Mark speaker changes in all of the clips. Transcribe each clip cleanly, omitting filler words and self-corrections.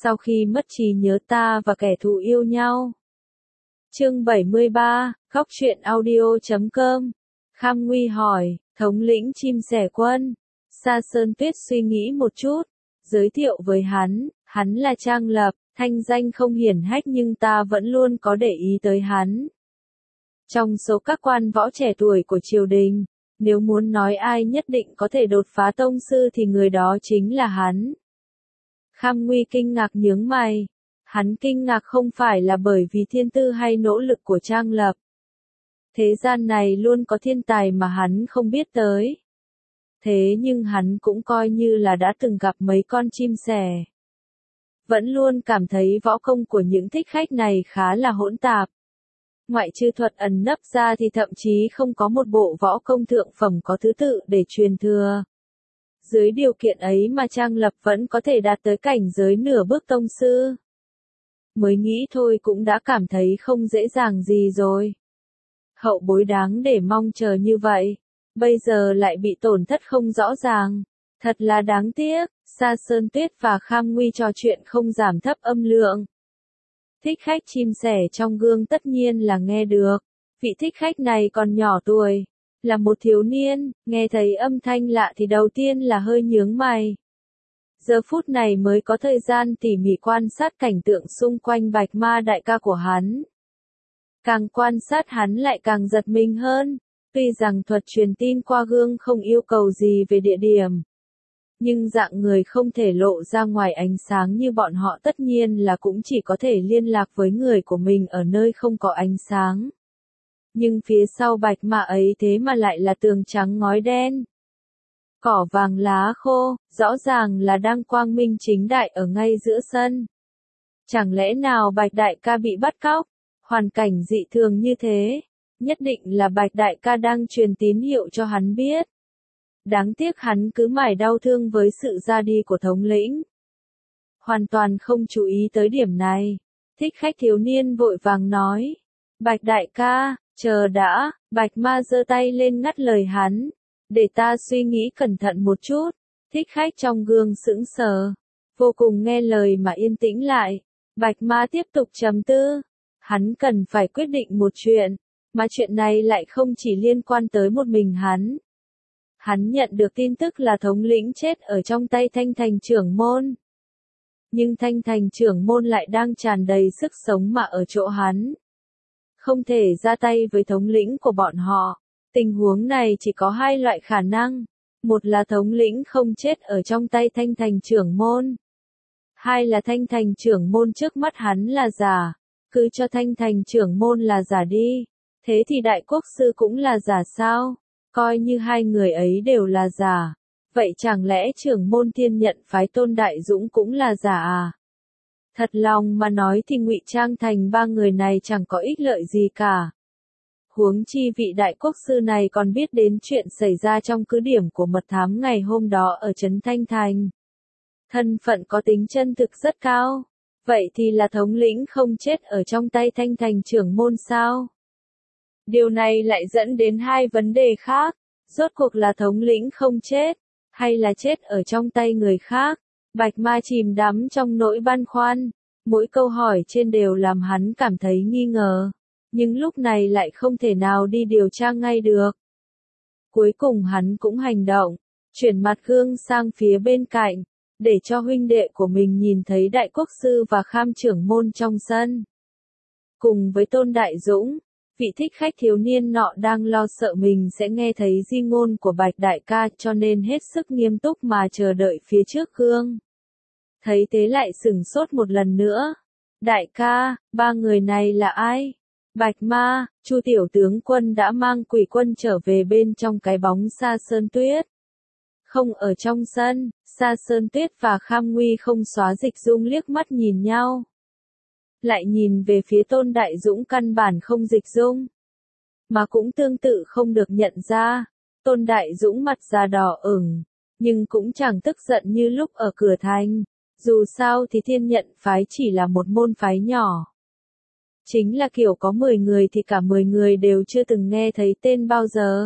Speaker 1: sau khi mất trí nhớ ta và kẻ thù yêu nhau. Chương 73, Góc truyện audio.com. Kham Nguy hỏi, thống lĩnh chim sẻ quân. Sa Sơn Tuyết suy nghĩ một chút, giới thiệu với hắn là Trang Lập, thanh danh không hiển hách nhưng ta vẫn luôn có để ý tới hắn. Trong số các quan võ trẻ tuổi của triều đình, nếu muốn nói ai nhất định có thể đột phá tông sư thì người đó chính là hắn. Kham Nguy kinh ngạc nhướng mày. Hắn kinh ngạc không phải là bởi vì thiên tư hay nỗ lực của Trang Lập. Thế gian này luôn có thiên tài mà hắn không biết tới. Thế nhưng hắn cũng coi như là đã từng gặp mấy con chim sẻ. Vẫn luôn cảm thấy võ công của những thích khách này khá là hỗn tạp. Ngoại trừ thuật ẩn nấp ra thì thậm chí không có một bộ võ công thượng phẩm có thứ tự để truyền thừa. Dưới điều kiện ấy mà Trang Lập vẫn có thể đạt tới cảnh giới nửa bước tông sư. Mới nghĩ thôi cũng đã cảm thấy không dễ dàng gì rồi. Hậu bối đáng để mong chờ như vậy, bây giờ lại bị tổn thất không rõ ràng. Thật là đáng tiếc. Sa Sơn Tuyết và Kham Nguy trò chuyện không giảm thấp âm lượng. Thích khách chim sẻ trong gương tất nhiên là nghe được. Vị thích khách này còn nhỏ tuổi, là một thiếu niên, nghe thấy âm thanh lạ thì đầu tiên là hơi nhướng mày. Giờ phút này mới có thời gian tỉ mỉ quan sát cảnh tượng xung quanh Bạch Ma đại ca của hắn. Càng quan sát hắn lại càng giật mình hơn, tuy rằng thuật truyền tin qua gương không yêu cầu gì về địa điểm. Nhưng dạng người không thể lộ ra ngoài ánh sáng như bọn họ tất nhiên là cũng chỉ có thể liên lạc với người của mình ở nơi không có ánh sáng. Nhưng phía sau Bạch Ma ấy thế mà lại là tường trắng ngói đen. Cỏ vàng lá khô, rõ ràng là đang quang minh chính đại ở ngay giữa sân. Chẳng lẽ nào Bạch đại ca bị bắt cóc? Hoàn cảnh dị thường như thế, nhất định là Bạch đại ca đang truyền tín hiệu cho hắn biết. Đáng tiếc hắn cứ mải đau thương với sự ra đi của thống lĩnh. Hoàn toàn không chú ý tới điểm này. Thích khách thiếu niên vội vàng nói. Bạch đại ca, chờ đã. Bạch Ma giơ tay lên ngắt lời hắn. Để ta suy nghĩ cẩn thận một chút. Thích khách trong gương sững sờ. Vô cùng nghe lời mà yên tĩnh lại. Bạch Ma tiếp tục trầm tư. Hắn cần phải quyết định một chuyện. Mà chuyện này lại không chỉ liên quan tới một mình hắn. Hắn nhận được tin tức là thống lĩnh chết ở trong tay Thanh Thành trưởng môn. Nhưng Thanh Thành trưởng môn lại đang tràn đầy sức sống mà ở chỗ hắn. Không thể ra tay với thống lĩnh của bọn họ. Tình huống này chỉ có hai loại khả năng. Một là thống lĩnh không chết ở trong tay Thanh Thành trưởng môn. Hai là Thanh Thành trưởng môn trước mắt hắn là giả. Cứ cho Thanh Thành trưởng môn là giả đi. Thế thì Đại Quốc Sư cũng là giả sao? Coi như hai người ấy đều là giả. Vậy chẳng lẽ trưởng môn Thiên Nhận phái Tôn Đại Dũng cũng là giả à? Thật lòng mà nói thì ngụy trang thành ba người này chẳng có ích lợi gì cả. Huống chi vị Đại Quốc Sư này còn biết đến chuyện xảy ra trong cứ điểm của mật thám ngày hôm đó ở trấn Thanh Thành. Thân phận có tính chân thực rất cao. Vậy thì là thống lĩnh không chết ở trong tay Thanh Thành trưởng môn sao? Điều này lại dẫn đến hai vấn đề khác. Rốt cuộc là thống lĩnh không chết, hay là chết ở trong tay người khác? Bạch Ma chìm đắm trong nỗi băn khoăn. Mỗi câu hỏi trên đều làm hắn cảm thấy nghi ngờ. Nhưng lúc này lại không thể nào đi điều tra ngay được. Cuối cùng hắn cũng hành động. Chuyển mặt gương sang phía bên cạnh. Để cho huynh đệ của mình nhìn thấy Đại Quốc Sư và Kham trưởng môn trong sân. Cùng với Tôn Đại Dũng. Vị thích khách thiếu niên nọ đang lo sợ mình sẽ nghe thấy di ngôn của Bạch đại ca cho nên hết sức nghiêm túc mà chờ đợi phía trước gương. Thấy thế lại sửng sốt một lần nữa. Đại ca, ba người này là ai? Bạch Ma, Chu tiểu tướng quân đã mang quỷ quân trở về bên trong cái bóng Sa Sơn Tuyết. Không ở trong sân, Sa Sơn Tuyết và Kham Nguy không xóa dịch dung liếc mắt nhìn nhau. Lại nhìn về phía Tôn Đại Dũng căn bản không dịch dung. Mà cũng tương tự không được nhận ra. Tôn Đại Dũng mặt da đỏ ửng, nhưng cũng chẳng tức giận như lúc ở cửa thành. Dù sao thì Thiên Nhận phái chỉ là một môn phái nhỏ. Chính là kiểu có 10 người thì cả 10 người đều chưa từng nghe thấy tên bao giờ.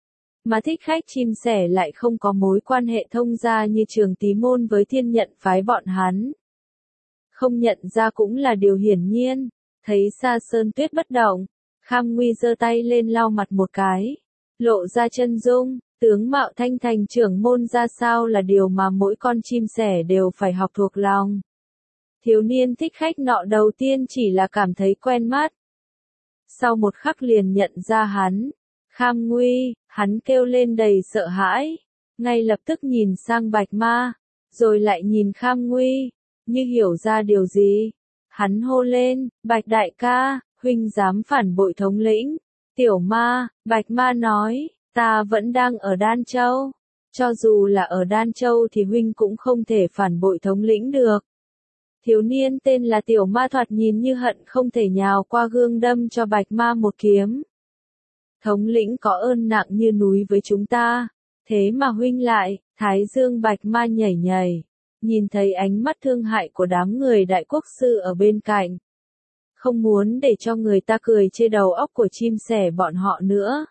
Speaker 1: Mà thích khách chim sẻ lại không có mối quan hệ thông gia như Trường Tí Môn với Thiên Nhận phái bọn hắn. không nhận ra cũng là điều hiển nhiên. Thấy Sa Sơn Tuyết bất động, Kham Nguy giơ tay lên lau mặt một cái, lộ ra chân dung, tướng mạo thanh thành trưởng môn ra sao là điều mà mỗi con chim sẻ đều phải học thuộc lòng. Thiếu niên thích khách nọ đầu tiên chỉ là cảm thấy quen mắt. Sau một khắc liền nhận ra hắn. Kham Nguy, hắn kêu lên đầy sợ hãi, ngay lập tức nhìn sang Bạch Ma, rồi lại nhìn Kham Nguy, như hiểu ra điều gì. Hắn hô lên, Bạch đại ca, huynh dám phản bội thống lĩnh. Tiểu Ma, Bạch Ma nói, ta vẫn đang ở Đan Châu. Cho dù là ở Đan Châu thì huynh cũng không thể phản bội thống lĩnh được. Thiếu niên tên là Tiểu Ma thoạt nhìn như hận không thể nhào qua gương đâm cho Bạch Ma một kiếm. Thống lĩnh có ơn nặng như núi với chúng ta, thế mà huynh lại, Thái Dương Bạch Ma nhảy nhảy, nhìn thấy ánh mắt thương hại của đám người đại quốc sư ở bên cạnh. Không muốn để cho người ta cười chê đầu óc của chim sẻ bọn họ nữa.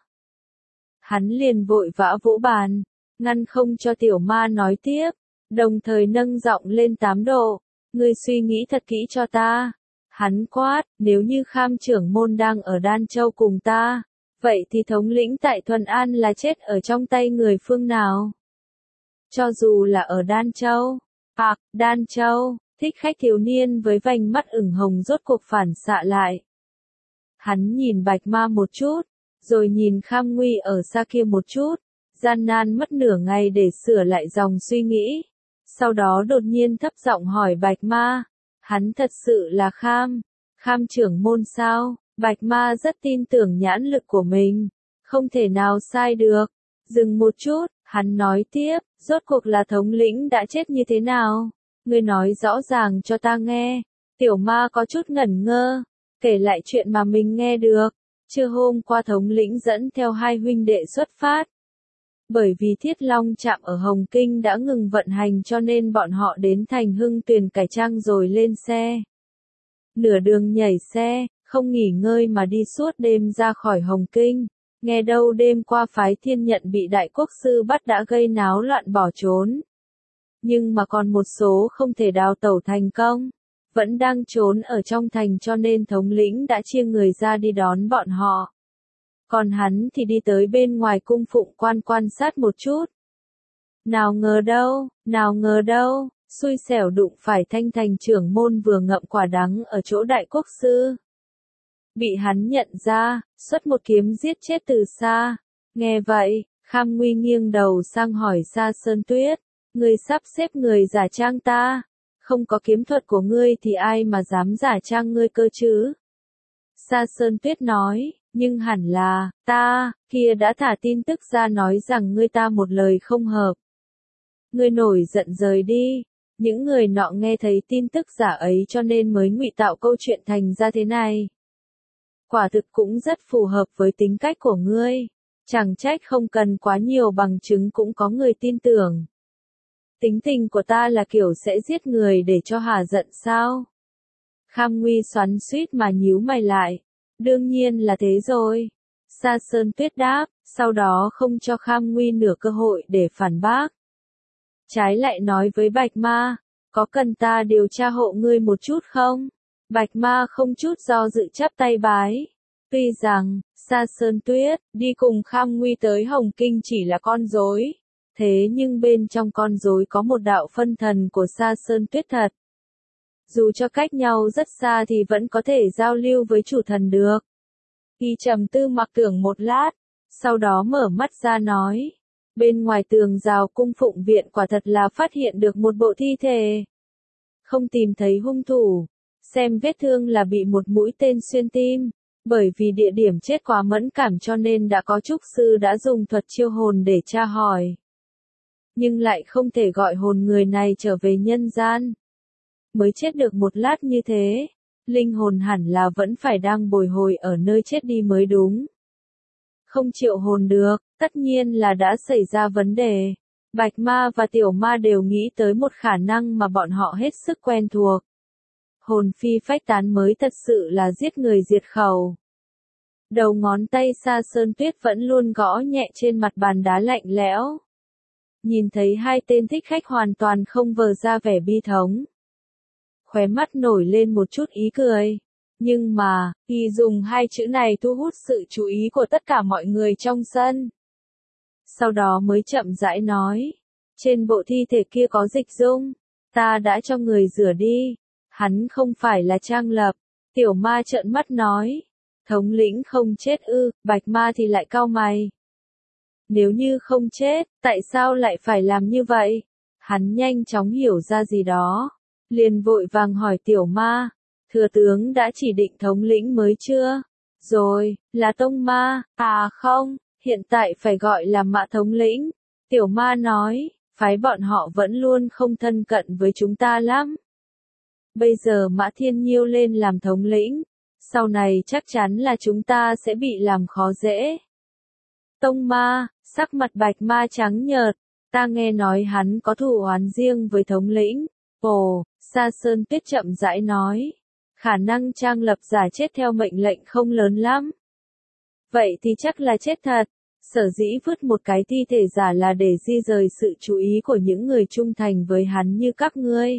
Speaker 1: Hắn liền vội vã vỗ bàn, ngăn không cho Tiểu Ma nói tiếp, đồng thời nâng giọng lên 8 độ, ngươi suy nghĩ thật kỹ cho ta. Hắn quát, nếu như Kham trưởng môn đang ở Đan Châu cùng ta, vậy thì thống lĩnh tại Thuần An là chết ở trong tay người phương nào? Cho dù là ở Đan Châu, Đan Châu, thích khách thiếu niên với vành mắt ửng hồng rốt cuộc phản xạ lại. Hắn nhìn Bạch Ma một chút, rồi nhìn Kham Nguy ở xa kia một chút, gian nan mất nửa ngày để sửa lại dòng suy nghĩ. Sau đó đột nhiên thấp giọng hỏi Bạch Ma, hắn thật sự là Kham trưởng môn sao? Bạch Ma rất tin tưởng nhãn lực của mình, không thể nào sai được. Dừng một chút, hắn nói tiếp, rốt cuộc là thống lĩnh đã chết như thế nào? Ngươi nói rõ ràng cho ta nghe. Tiểu Ma có chút ngẩn ngơ, kể lại chuyện mà mình nghe được. Trưa hôm qua thống lĩnh dẫn theo hai huynh đệ xuất phát. Bởi vì Thiết Long trạm ở Hồng Kinh đã ngừng vận hành cho nên bọn họ đến thành Hưng Tuyền cải trang rồi lên xe. Nửa đường nhảy xe, không nghỉ ngơi mà đi suốt đêm ra khỏi Hồng Kinh. Nghe đâu đêm qua phái Thiên Nhận bị đại quốc sư bắt đã gây náo loạn bỏ trốn. Nhưng mà còn một số không thể đào tẩu thành công, vẫn đang trốn ở trong thành cho nên thống lĩnh đã chia người ra đi đón bọn họ. Còn hắn thì đi tới bên ngoài cung phụng quan quan sát một chút. Nào ngờ đâu, xui xẻo đụng phải thanh thành trưởng môn vừa ngậm quả đắng ở chỗ đại quốc sư. Bị hắn nhận ra, xuất một kiếm giết chết từ xa. Nghe vậy, Kham Nguy nghiêng đầu sang hỏi Sa Sơn Tuyết, ngươi sắp xếp người giả trang ta, không có kiếm thuật của ngươi thì ai mà dám giả trang ngươi cơ chứ? Sa Sơn Tuyết nói, nhưng hẳn là, ta, kia đã thả tin tức ra nói rằng ngươi ta một lời không hợp. Ngươi nổi giận rời đi, những người nọ nghe thấy tin tức giả ấy cho nên mới ngụy tạo câu chuyện thành ra thế này. Quả thực cũng rất phù hợp với tính cách của ngươi, chẳng trách không cần quá nhiều bằng chứng cũng có người tin tưởng. Tính tình của ta là kiểu sẽ giết người để cho hả giận sao? Kham Nguy xoắn xuýt mà nhíu mày lại. Đương nhiên là thế rồi. Sa Sơn Tuyết đáp, sau đó không cho Kham Nguy nửa cơ hội để phản bác. Trái lại nói với Bạch Ma, có cần ta điều tra hộ ngươi một chút không? Bạch Ma không chút do dự chắp tay bái. Tuy rằng, Sa Sơn Tuyết, đi cùng Kham Nguy tới Hồng Kinh chỉ là con rối. Thế nhưng bên trong con rối có một đạo phân thần của Sa Sơn Tuyết thật. Dù cho cách nhau rất xa thì vẫn có thể giao lưu với chủ thần được. Y trầm tư mặc tưởng một lát, sau đó mở mắt ra nói. Bên ngoài tường rào cung phụng viện quả thật là phát hiện được một bộ thi thể. Không tìm thấy hung thủ. Xem vết thương là bị một mũi tên xuyên tim. Bởi vì địa điểm chết quá mẫn cảm cho nên đã có trúc sư đã dùng thuật chiêu hồn để tra hỏi. Nhưng lại không thể gọi hồn người này trở về nhân gian. Mới chết được một lát như thế, linh hồn hẳn là vẫn phải đang bồi hồi ở nơi chết đi mới đúng. Không triệu hồn được, tất nhiên là đã xảy ra vấn đề. Bạch Ma và Tiểu Ma đều nghĩ tới một khả năng mà bọn họ hết sức quen thuộc. Hồn phi phách tán mới thật sự là giết người diệt khẩu. Đầu ngón tay Sa Sơn Tuyết vẫn luôn gõ nhẹ trên mặt bàn đá lạnh lẽo. Nhìn thấy hai tên thích khách hoàn toàn không vờ ra vẻ bi thống. khóe mắt nổi lên một chút ý cười. Nhưng mà, y dùng hai chữ này thu hút sự chú ý của tất cả mọi người trong sân. Sau đó mới chậm rãi nói, trên bộ thi thể kia có dịch dung, ta đã cho người rửa đi, hắn không phải là Trang Lập. Tiểu Ma trợn mắt nói, thống lĩnh không chết ư? Bạch Ma thì lại cau mày. Nếu như không chết, tại sao lại phải làm như vậy? Hắn nhanh chóng hiểu ra gì đó, liền vội vàng hỏi Tiểu Ma, thừa tướng đã chỉ định thống lĩnh mới chưa? Rồi, là Tông Ma, à không, hiện tại phải gọi là Mã thống lĩnh. Tiểu Ma nói, phái bọn họ vẫn luôn không thân cận với chúng ta lắm. Bây giờ Mã Thiên Nhiêu lên làm thống lĩnh, sau này chắc chắn là chúng ta sẽ bị làm khó dễ. Tông Ma, sắc mặt Bạch Ma trắng nhợt, ta nghe nói hắn có thù oán riêng với thống lĩnh. Ồ, Sa Sơn Tuyết chậm rãi nói, khả năng Trang Lập giả chết theo mệnh lệnh không lớn lắm. Vậy thì chắc là chết thật. Sở dĩ vứt một cái thi thể giả là để di rời sự chú ý của những người trung thành với hắn như các ngươi.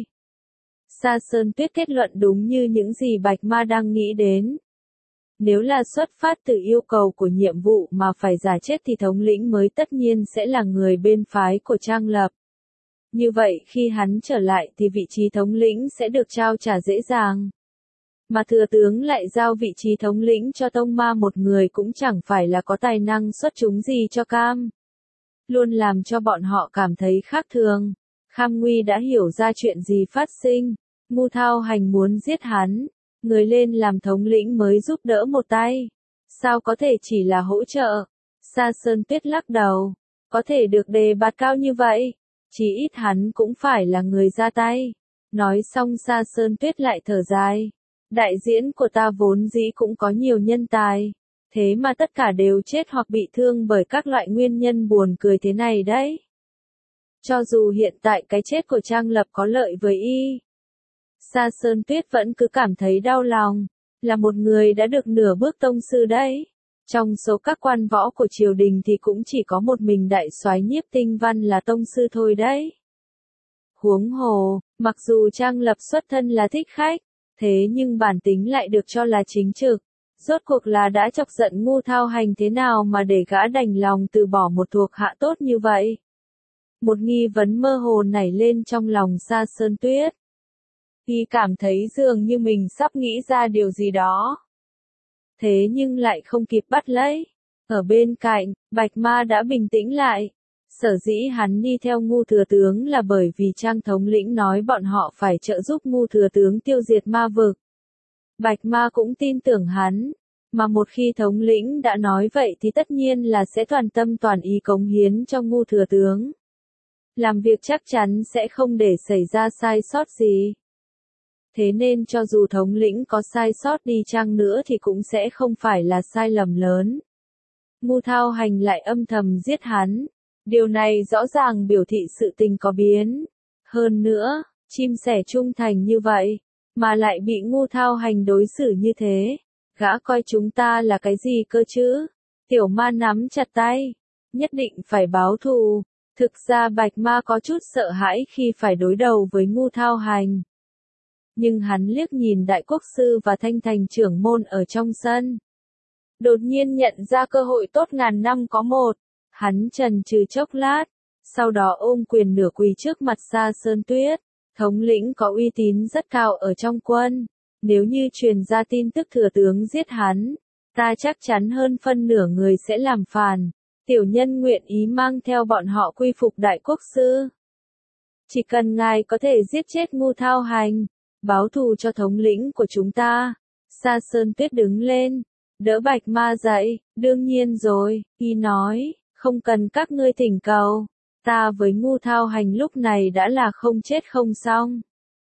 Speaker 1: Sa Sơn Tuyết kết luận đúng như những gì Bạch Ma đang nghĩ đến. Nếu là xuất phát từ yêu cầu của nhiệm vụ mà phải giả chết thì thống lĩnh mới tất nhiên sẽ là người bên phái của Trang Lập. Như vậy khi hắn trở lại thì vị trí thống lĩnh sẽ được trao trả dễ dàng. Mà thừa tướng lại giao vị trí thống lĩnh cho Tông Ma một người cũng chẳng phải là có tài năng xuất chúng gì cho cam. Luôn làm cho bọn họ cảm thấy khác thường. Kham Nguy đã hiểu ra chuyện gì phát sinh. Ngu Thao Hành muốn giết hắn. Người lên làm thống lĩnh mới giúp đỡ một tay. Sao có thể chỉ là hỗ trợ? Sa Sơn Tuyết lắc đầu. Có thể được đề bạt cao như vậy. Chỉ ít hắn cũng phải là người ra tay. Nói xong Sa Sơn Tuyết lại thở dài. Đại diễn của ta vốn dĩ cũng có nhiều nhân tài. Thế mà tất cả đều chết hoặc bị thương bởi các loại nguyên nhân buồn cười thế này đấy. Cho dù hiện tại cái chết của Trang Lập có lợi với y. Sa Sơn Tuyết vẫn cứ cảm thấy đau lòng. Là một người đã được nửa bước tông sư đấy. Trong số các quan võ của triều đình thì cũng chỉ có một mình đại soái Nhiếp Tinh Văn là tông sư thôi đấy. Huống hồ, mặc dù Trang Lập xuất thân là thích khách, thế nhưng bản tính lại được cho là chính trực. Rốt cuộc là đã chọc giận Ngu Thao Hành thế nào mà để gã đành lòng từ bỏ một thuộc hạ tốt như vậy? Một nghi vấn mơ hồ nảy lên trong lòng Sa Sơn Tuyết. Y cảm thấy dường như mình sắp nghĩ ra điều gì đó. Thế nhưng lại không kịp bắt lấy. Ở bên cạnh, Bạch Ma đã bình tĩnh lại. Sở dĩ hắn đi theo Ngu thừa tướng là bởi vì Trang thống lĩnh nói bọn họ phải trợ giúp Ngu thừa tướng tiêu diệt ma vực. Bạch Ma cũng tin tưởng hắn. Mà một khi thống lĩnh đã nói vậy thì tất nhiên là sẽ toàn tâm toàn ý cống hiến cho Ngu thừa tướng. Làm việc chắc chắn sẽ không để xảy ra sai sót gì. Thế nên cho dù thống lĩnh có sai sót đi chăng nữa thì cũng sẽ không phải là sai lầm lớn. Ngu Thao Hành lại âm thầm giết hắn. Điều này rõ ràng biểu thị sự tình có biến. Hơn nữa, chim sẻ trung thành như vậy, mà lại bị Ngu Thao Hành đối xử như thế. Gã coi chúng ta là cái gì cơ chứ? Tiểu Ma nắm chặt tay. Nhất định phải báo thù. Thực ra Bạch Ma có chút sợ hãi khi phải đối đầu với Ngu Thao Hành. Nhưng hắn liếc nhìn Đại Quốc Sư và Thanh Thành trưởng môn ở trong sân. Đột nhiên nhận ra cơ hội tốt ngàn năm có một. Hắn chần chừ chốc lát. Sau đó ôm quyền nửa quỳ trước mặt Sa Sơn Tuyết. Thống lĩnh có uy tín rất cao ở trong quân. Nếu như truyền ra tin tức thừa tướng giết hắn, ta chắc chắn hơn phân nửa người sẽ làm phản. Tiểu nhân nguyện ý mang theo bọn họ quy phục Đại Quốc Sư. Chỉ cần ngài có thể giết chết Ngu Thao Hành, báo thù cho thống lĩnh của chúng ta. Sa Sơn Tuyết đứng lên, đỡ Bạch Ma dậy. Đương nhiên rồi, y nói, không cần các ngươi thỉnh cầu. Ta với Ngu Thao Hành lúc này đã là không chết không xong.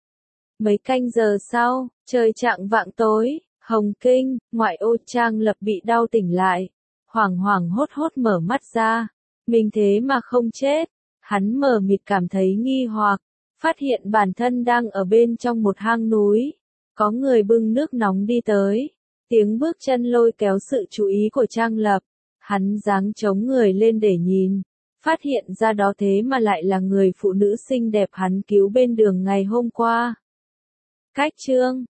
Speaker 1: Mấy canh giờ sau, trời chạng vạng tối, Hồng Kinh, ngoại ô Trang Lập bị đau tỉnh lại. Hoảng hoảng hốt hốt mở mắt ra. Mình thế mà không chết. Hắn mờ mịt cảm thấy nghi hoặc. Phát hiện bản thân đang ở bên trong một hang núi. Có người bưng nước nóng đi tới. Tiếng bước chân lôi kéo sự chú ý của Trang Lập. Hắn giáng chống người lên để nhìn. Phát hiện ra đó thế mà lại là người phụ nữ xinh đẹp hắn cứu bên đường ngày hôm qua. Cách chương